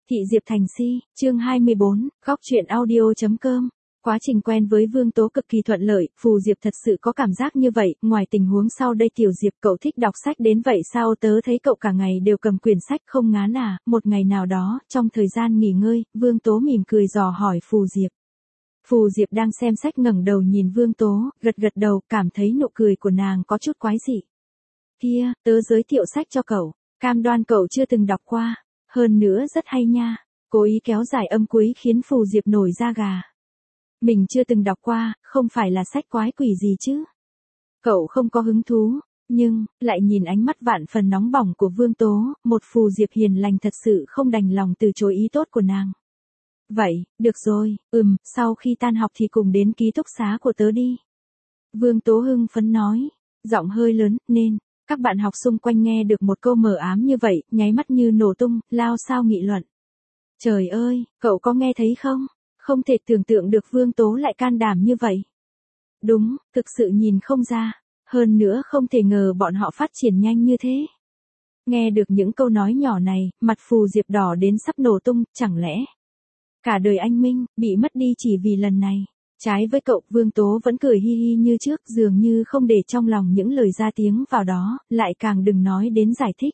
Thị Diệp Thành Si, chương 24, góc truyện audio.com. Quá trình quen với Vương Tố cực kỳ thuận lợi, Phù Diệp thật sự có cảm giác như vậy, ngoài tình huống sau đây Tiểu Diệp cậu thích đọc sách đến vậy sao, tớ thấy cậu cả ngày đều cầm quyển sách không ngán à. Một ngày nào đó, trong thời gian nghỉ ngơi, Vương Tố mỉm cười dò hỏi Phù Diệp. Phù Diệp đang xem sách ngẩng đầu nhìn Vương Tố, gật gật đầu, cảm thấy nụ cười của nàng có chút quái dị. Kia, tớ giới thiệu sách cho cậu, cam đoan cậu chưa từng đọc qua, hơn nữa rất hay nha. Cố ý kéo dài âm cuối khiến Phù Diệp nổi da gà. Mình chưa từng đọc qua, không phải là sách quái quỷ gì chứ. Cậu không có hứng thú, nhưng, lại nhìn ánh mắt vạn phần nóng bỏng của Vương Tố, một Phù Diệp hiền lành thật sự không đành lòng từ chối ý tốt của nàng. Vậy, được rồi, sau khi tan học thì cùng đến ký túc xá của tớ đi. Vương Tố hưng phấn nói, giọng hơi lớn, nên, các bạn học xung quanh nghe được một câu mờ ám như vậy, nháy mắt như nổ tung, lao sao nghị luận. Trời ơi, cậu có nghe thấy không? Không thể tưởng tượng được Vương Tố lại can đảm như vậy. Đúng, thực sự nhìn không ra. Hơn nữa không thể ngờ bọn họ phát triển nhanh như thế. Nghe được những câu nói nhỏ này, mặt Phù Diệp đỏ đến sắp nổ tung, chẳng lẽ cả đời anh Minh, bị mất đi chỉ vì lần này. Trái với cậu, Vương Tố vẫn cười hi hi như trước, dường như không để trong lòng những lời ra tiếng vào đó, lại càng đừng nói đến giải thích.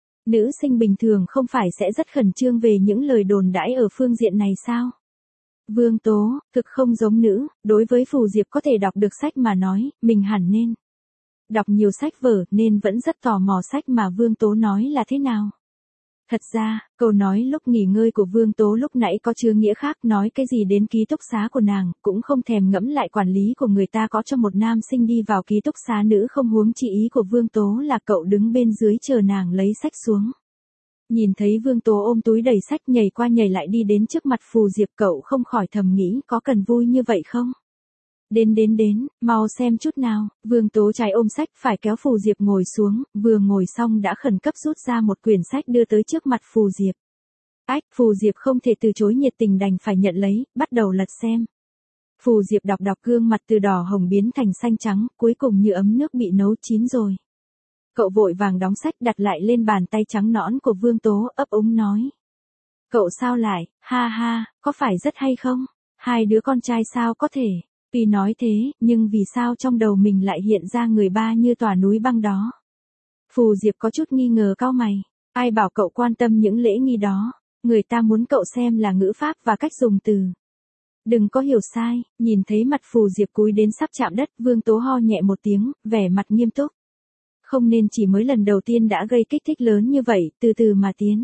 Nữ sinh bình thường không phải sẽ rất khẩn trương về những lời đồn đãi ở phương diện này sao? Vương Tố, thực không giống nữ, đối với Phù Diệp có thể đọc được sách mà nói, mình hẳn nên đọc nhiều sách vở, nên vẫn rất tò mò sách mà Vương Tố nói là thế nào. Thật ra, câu nói lúc nghỉ ngơi của Vương Tố lúc nãy có chứa nghĩa khác, nói cái gì đến ký túc xá của nàng, cũng không thèm ngẫm lại quản lý của người ta có cho một nam sinh đi vào ký túc xá nữ không, huống chi ý của Vương Tố là cậu đứng bên dưới chờ nàng lấy sách xuống. Nhìn thấy Vương Tố ôm túi đầy sách nhảy qua nhảy lại đi đến trước mặt Phù Diệp, cậu không khỏi thầm nghĩ có cần vui như vậy không? Đến, mau xem chút nào. Vương Tố trái ôm sách phải kéo Phù Diệp ngồi xuống, vừa ngồi xong đã khẩn cấp rút ra một quyển sách đưa tới trước mặt Phù Diệp. Phù Diệp không thể từ chối nhiệt tình đành phải nhận lấy, bắt đầu lật xem. Phù Diệp đọc gương mặt từ đỏ hồng biến thành xanh trắng, cuối cùng như ấm nước bị nấu chín rồi. Cậu vội vàng đóng sách đặt lại lên bàn tay trắng nõn của Vương Tố, ấp úng nói. Cậu sao lại, ha, có phải rất hay không? Hai đứa con trai sao có thể? Tuy nói thế, nhưng vì sao trong đầu mình lại hiện ra người ba như tòa núi băng đó? Phù Diệp có chút nghi ngờ cau mày. Ai bảo cậu quan tâm những lễ nghi đó? Người ta muốn cậu xem là ngữ pháp và cách dùng từ. Đừng có hiểu sai, nhìn thấy mặt Phù Diệp cúi đến sắp chạm đất, Vương Tố ho nhẹ một tiếng, vẻ mặt nghiêm túc. Không nên chỉ mới lần đầu tiên đã gây kích thích lớn như vậy, từ từ mà tiến.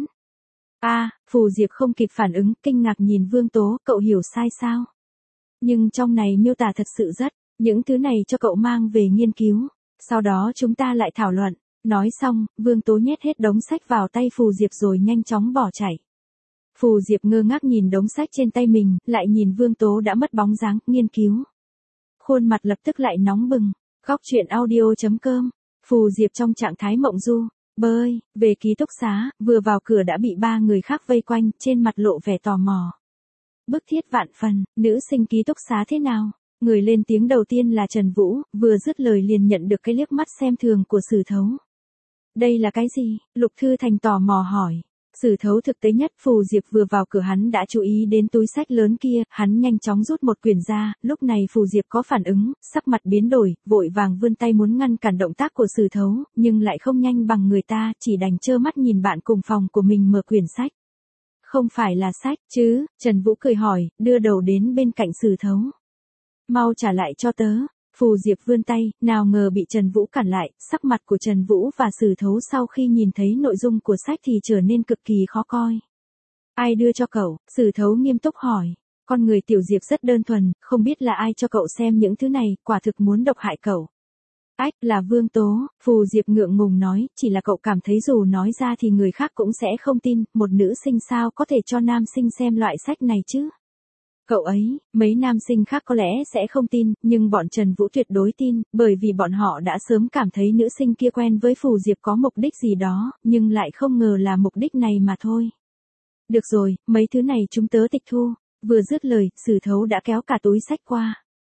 Phù Diệp không kịp phản ứng, kinh ngạc nhìn Vương Tố, cậu hiểu sai sao? Nhưng trong này miêu tả thật sự rất, những thứ này cho cậu mang về nghiên cứu, sau đó chúng ta lại thảo luận. Nói xong, Vương Tố nhét hết đống sách vào tay Phù Diệp rồi nhanh chóng bỏ chạy. Phù Diệp ngơ ngác nhìn đống sách trên tay mình, lại nhìn Vương Tố đã mất bóng dáng, nghiên cứu. Khuôn mặt lập tức lại nóng bừng. Góc truyện audio.com. Phù Diệp trong trạng thái mộng du, bơi, về ký túc xá, vừa vào cửa đã bị ba người khác vây quanh, trên mặt lộ vẻ tò mò. Bức thiết vạn phần, nữ sinh ký túc xá thế nào? Người lên tiếng đầu tiên là Trần Vũ, vừa dứt lời liền nhận được cái liếc mắt xem thường của Sử Thấu. Đây là cái gì? Lục Thư Thành tò mò hỏi. Sử Thấu thực tế nhất, Phù Diệp vừa vào cửa hắn đã chú ý đến túi sách lớn kia, hắn nhanh chóng rút một quyển ra, lúc này Phù Diệp có phản ứng, sắc mặt biến đổi, vội vàng vươn tay muốn ngăn cản động tác của Sử Thấu, nhưng lại không nhanh bằng người ta, chỉ đành trơ mắt nhìn bạn cùng phòng của mình mở quyển sách. Không phải là sách, chứ? Trần Vũ cười hỏi, đưa đầu đến bên cạnh Sử Thấu. Mau trả lại cho tớ. Phù Diệp vươn tay, nào ngờ bị Trần Vũ cản lại, sắc mặt của Trần Vũ và Sử Thấu sau khi nhìn thấy nội dung của sách thì trở nên cực kỳ khó coi. Ai đưa cho cậu? Sử Thấu nghiêm túc hỏi. Con người Tiểu Diệp rất đơn thuần, không biết là ai cho cậu xem những thứ này, quả thực muốn độc hại cậu. Là Vương Tố, Phù Diệp ngượng ngùng nói, chỉ là cậu cảm thấy dù nói ra thì người khác cũng sẽ không tin, một nữ sinh sao có thể cho nam sinh xem loại sách này chứ? Cậu ấy, mấy nam sinh khác có lẽ sẽ không tin, nhưng bọn Trần Vũ tuyệt đối tin, bởi vì bọn họ đã sớm cảm thấy nữ sinh kia quen với Phù Diệp có mục đích gì đó, nhưng lại không ngờ là mục đích này mà thôi. Được rồi, mấy thứ này chúng tớ tịch thu. Vừa dứt lời, Sử Thấu đã kéo cả túi sách qua.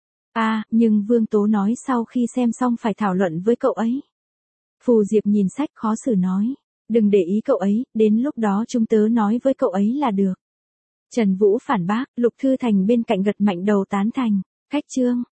Nhưng Vương Tố nói sau khi xem xong phải thảo luận với cậu ấy. Phù Diệp nhìn sách khó xử nói. Đừng để ý cậu ấy, đến lúc đó chúng tớ nói với cậu ấy là được. Trần Vũ phản bác, Lục Thư Thành bên cạnh gật mạnh đầu tán thành. Khách Trương,